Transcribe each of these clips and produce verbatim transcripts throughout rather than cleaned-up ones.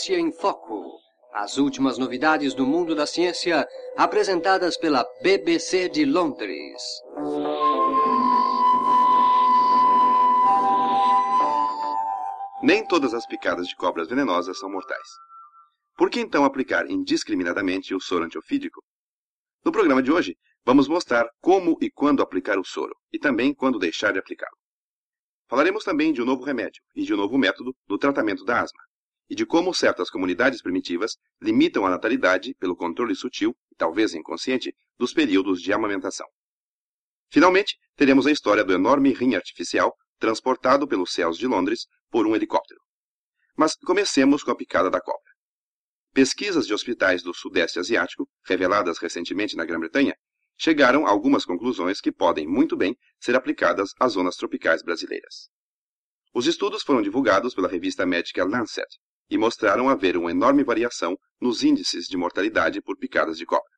Ciência em Foco. As últimas novidades do mundo da ciência, apresentadas pela B B C de Londres. Nem todas as picadas de cobras venenosas são mortais. Por que então aplicar indiscriminadamente o soro antiofídico? No programa de hoje, vamos mostrar como e quando aplicar o soro, e também quando deixar de aplicá-lo. Falaremos também de um novo remédio e de um novo método do tratamento da asma, e de como certas comunidades primitivas limitam a natalidade pelo controle sutil, e talvez inconsciente, dos períodos de amamentação. Finalmente, teremos a história do enorme rim artificial transportado pelos céus de Londres por um helicóptero. Mas comecemos com a picada da cobra. Pesquisas de hospitais do Sudeste Asiático, reveladas recentemente na Grã-Bretanha, chegaram a algumas conclusões que podem muito bem ser aplicadas às zonas tropicais brasileiras. Os estudos foram divulgados pela revista médica Lancet e mostraram haver uma enorme variação nos índices de mortalidade por picadas de cobra.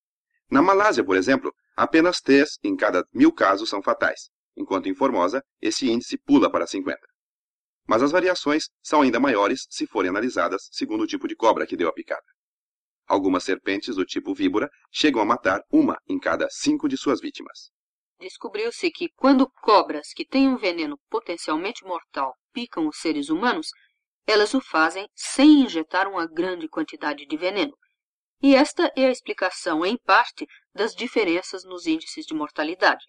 Na Malásia, por exemplo, apenas três em cada mil casos são fatais, enquanto em Formosa esse índice pula para cinquenta. Mas as variações são ainda maiores se forem analisadas segundo o tipo de cobra que deu a picada. Algumas serpentes do tipo víbora chegam a matar uma em cada cinco de suas vítimas. Descobriu-se que quando cobras que têm um veneno potencialmente mortal picam os seres humanos, elas o fazem sem injetar uma grande quantidade de veneno. E esta é a explicação, em parte, das diferenças nos índices de mortalidade.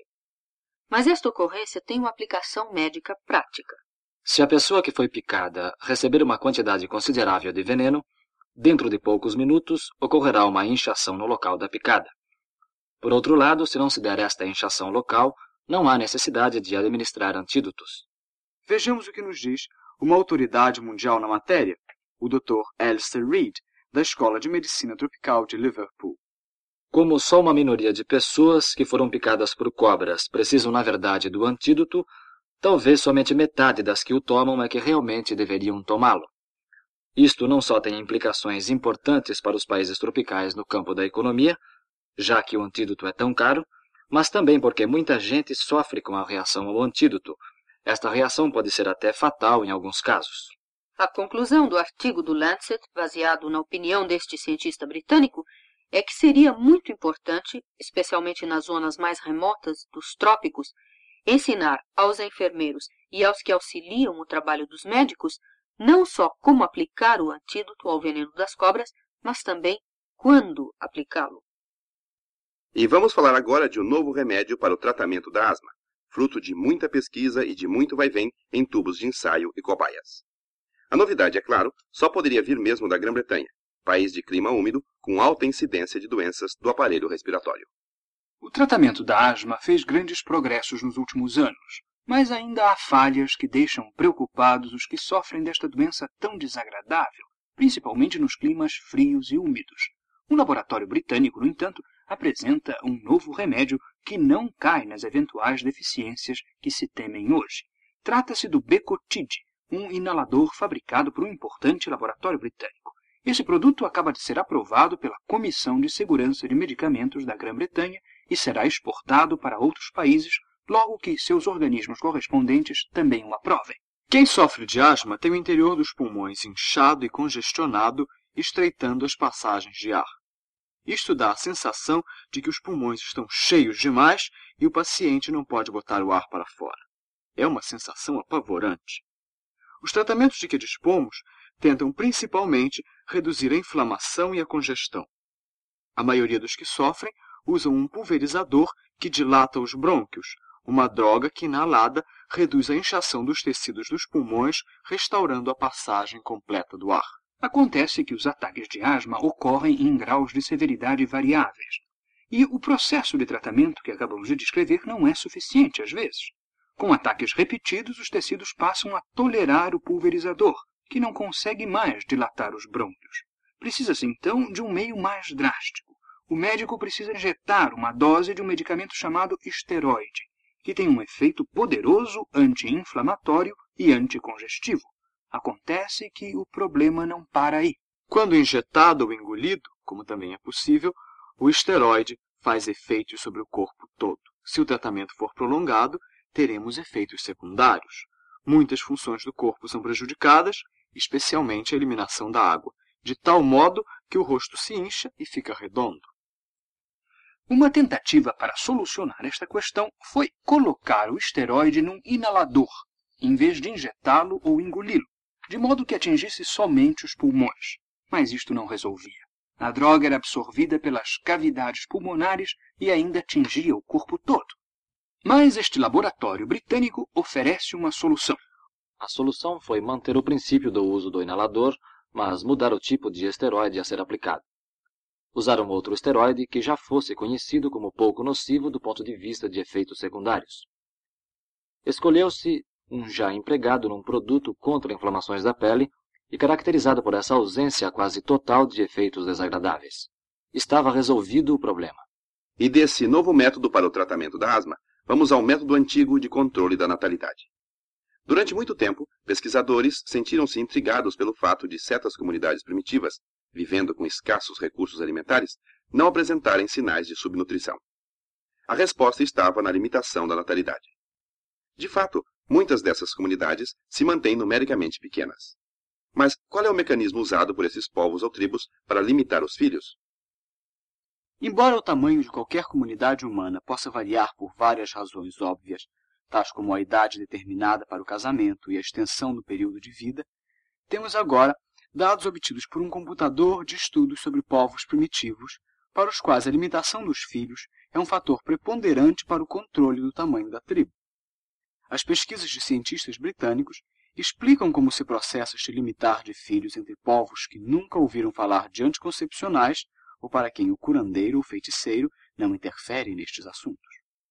Mas esta ocorrência tem uma aplicação médica prática. Se a pessoa que foi picada receber uma quantidade considerável de veneno, dentro de poucos minutos ocorrerá uma inchação no local da picada. Por outro lado, se não se der esta inchação local, não há necessidade de administrar antídotos. Vejamos o que nos diz uma autoridade mundial na matéria, o doutor Alistair Reid, da Escola de Medicina Tropical de Liverpool. Como só uma minoria de pessoas que foram picadas por cobras precisam, na verdade, do antídoto, talvez somente metade das que o tomam é que realmente deveriam tomá-lo. Isto não só tem implicações importantes para os países tropicais no campo da economia, já que o antídoto é tão caro, mas também porque muita gente sofre com a reação ao antídoto. Esta reação pode ser até fatal em alguns casos. A conclusão do artigo do Lancet, baseado na opinião deste cientista britânico, é que seria muito importante, especialmente nas zonas mais remotas dos trópicos, ensinar aos enfermeiros e aos que auxiliam o trabalho dos médicos não só como aplicar o antídoto ao veneno das cobras, mas também quando aplicá-lo. E vamos falar agora de um novo remédio para o tratamento da asma, fruto de muita pesquisa e de muito vai-vem em tubos de ensaio e cobaias. A novidade, é claro, só poderia vir mesmo da Grã-Bretanha, país de clima úmido com alta incidência de doenças do aparelho respiratório. O tratamento da asma fez grandes progressos nos últimos anos, mas ainda há falhas que deixam preocupados os que sofrem desta doença tão desagradável, principalmente nos climas frios e úmidos. Um laboratório britânico, no entanto, apresenta um novo remédio que não cai nas eventuais deficiências que se temem hoje. Trata-se do Becotide, um inalador fabricado por um importante laboratório britânico. Esse produto acaba de ser aprovado pela Comissão de Segurança de Medicamentos da Grã-Bretanha e será exportado para outros países logo que seus organismos correspondentes também o aprovem. Quem sofre de asma tem o interior dos pulmões inchado e congestionado, estreitando as passagens de ar. Isto dá a sensação de que os pulmões estão cheios demais e o paciente não pode botar o ar para fora. É uma sensação apavorante. Os tratamentos de que dispomos tentam principalmente reduzir a inflamação e a congestão. A maioria dos que sofrem usam um pulverizador que dilata os brônquios, uma droga que, inalada, reduz a inchação dos tecidos dos pulmões, restaurando a passagem completa do ar. Acontece que os ataques de asma ocorrem em graus de severidade variáveis, e o processo de tratamento que acabamos de descrever não é suficiente às vezes. Com ataques repetidos, os tecidos passam a tolerar o pulverizador, que não consegue mais dilatar os brônquios. Precisa-se, então, de um meio mais drástico. O médico precisa injetar uma dose de um medicamento chamado esteroide, que tem um efeito poderoso anti-inflamatório e anticongestivo. Acontece que o problema não para aí. Quando injetado ou engolido, como também é possível, o esteroide faz efeitos sobre o corpo todo. Se o tratamento for prolongado, teremos efeitos secundários. Muitas funções do corpo são prejudicadas especialmente a eliminação da água, de tal modo que o rosto se incha e fica redondo. Uma tentativa para solucionar esta questão foi colocar o esteroide num inalador, em vez de injetá-lo ou engoli-lo, de modo que atingisse somente os pulmões. Mas isto não resolvia. A droga era absorvida pelas cavidades pulmonares e ainda atingia o corpo todo. Mas este laboratório britânico oferece uma solução. A solução foi manter o princípio do uso do inalador, mas mudar o tipo de esteroide a ser aplicado. Usaram outro esteroide que já fosse conhecido como pouco nocivo do ponto de vista de efeitos secundários. Escolheu-se um já empregado num produto contra inflamações da pele e caracterizado por essa ausência quase total de efeitos desagradáveis. Estava resolvido o problema. E desse novo método para o tratamento da asma, vamos ao método antigo de controle da natalidade. Durante muito tempo, pesquisadores sentiram-se intrigados pelo fato de certas comunidades primitivas, vivendo com escassos recursos alimentares, não apresentarem sinais de subnutrição. A resposta estava na limitação da natalidade. De fato, muitas dessas comunidades se mantêm numericamente pequenas. Mas qual é o mecanismo usado por esses povos ou tribos para limitar os filhos? Embora o tamanho de qualquer comunidade humana possa variar por várias razões óbvias, tais como a idade determinada para o casamento e a extensão do período de vida, temos agora dados obtidos por um computador de estudos sobre povos primitivos, para os quais a limitação dos filhos é um fator preponderante para o controle do tamanho da tribo. As pesquisas de cientistas britânicos explicam como se processa este limitar de filhos entre povos que nunca ouviram falar de anticoncepcionais ou para quem o curandeiro ou feiticeiro não interfere nestes assuntos.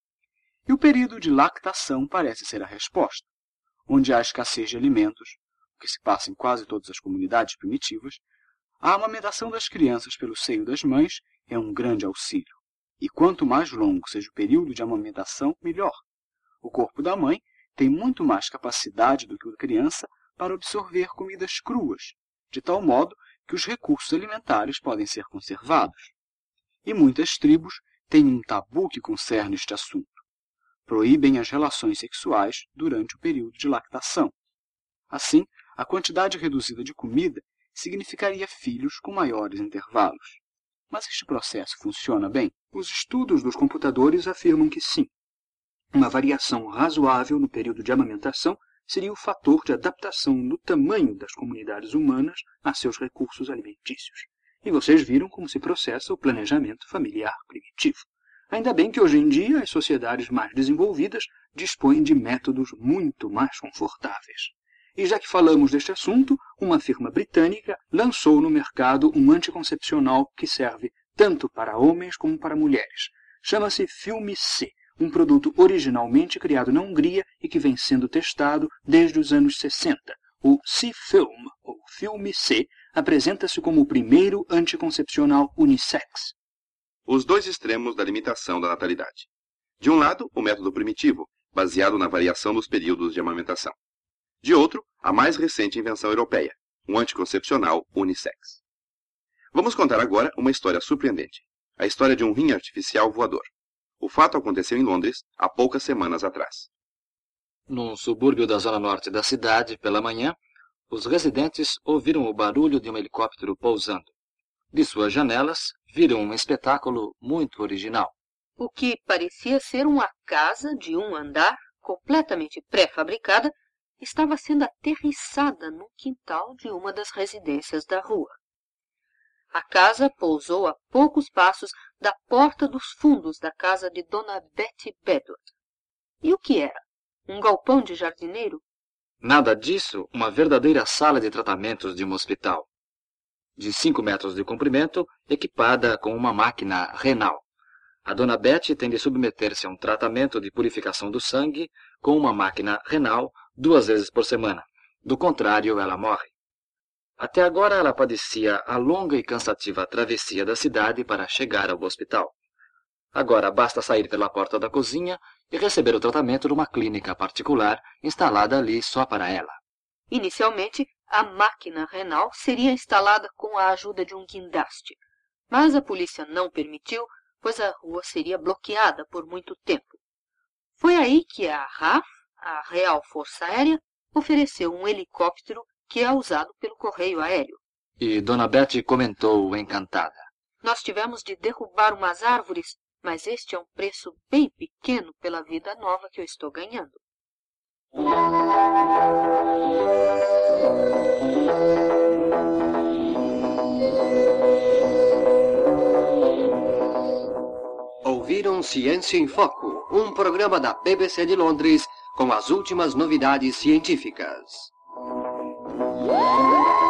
E o período de lactação parece ser a resposta. Onde há escassez de alimentos, o que se passa em quase todas as comunidades primitivas, a amamentação das crianças pelo seio das mães é um grande auxílio. E quanto mais longo seja o período de amamentação, melhor. O corpo da mãe tem muito mais capacidade do que o da criança para absorver comidas cruas, de tal modo que os recursos alimentares podem ser conservados. E muitas tribos têm um tabu que concerne este assunto. Proíbem as relações sexuais durante o período de lactação. Assim, a quantidade reduzida de comida significaria filhos com maiores intervalos. Mas este processo funciona bem? Os estudos dos computadores afirmam que sim. Uma variação razoável no período de amamentação seria o fator de adaptação do tamanho das comunidades humanas a seus recursos alimentícios. E vocês viram como se processa o planejamento familiar primitivo. Ainda bem que hoje em dia as sociedades mais desenvolvidas dispõem de métodos muito mais confortáveis. E já que falamos deste assunto, uma firma britânica lançou no mercado um anticoncepcional que serve tanto para homens como para mulheres. Chama-se Filme-C, um produto originalmente criado na Hungria e que vem sendo testado desde os anos sessenta. O C-Film, ou Filme-C, apresenta-se como o primeiro anticoncepcional unissex. Os dois extremos da limitação da natalidade. De um lado, o método primitivo, baseado na variação dos períodos de amamentação. De outro, a mais recente invenção europeia, um anticoncepcional unissex. Vamos contar agora uma história surpreendente. A história de um rim artificial voador. O fato aconteceu em Londres há poucas semanas atrás. Num subúrbio da zona norte da cidade, pela manhã, os residentes ouviram o barulho de um helicóptero pousando. De suas janelas, viram um espetáculo muito original. O que parecia ser uma casa de um andar, completamente pré-fabricada, estava sendo aterrissada no quintal de uma das residências da rua. A casa pousou a poucos passos da porta dos fundos da casa de Dona Betty Bedward. E o que era? Um galpão de jardineiro? Nada disso, uma verdadeira sala de tratamentos de um hospital. De cinco metros de comprimento, equipada com uma máquina renal. A Dona Betty tem de submeter-se a um tratamento de purificação do sangue com uma máquina renal duas vezes por semana. Do contrário, ela morre. Até agora, ela padecia a longa e cansativa travessia da cidade para chegar ao hospital. Agora, basta sair pela porta da cozinha e receber o tratamento numa clínica particular instalada ali só para ela. Inicialmente, a máquina renal seria instalada com a ajuda de um guindaste, mas a polícia não permitiu, pois a rua seria bloqueada por muito tempo. Foi aí que a R A F, a Real Força Aérea, ofereceu um helicóptero que é usado pelo correio aéreo. E Dona Betty comentou encantada. Nós tivemos de derrubar umas árvores, mas este é um preço bem pequeno pela vida nova que eu estou ganhando. Ouviram Ciência em Foco, um programa da B B C de Londres com as últimas novidades científicas.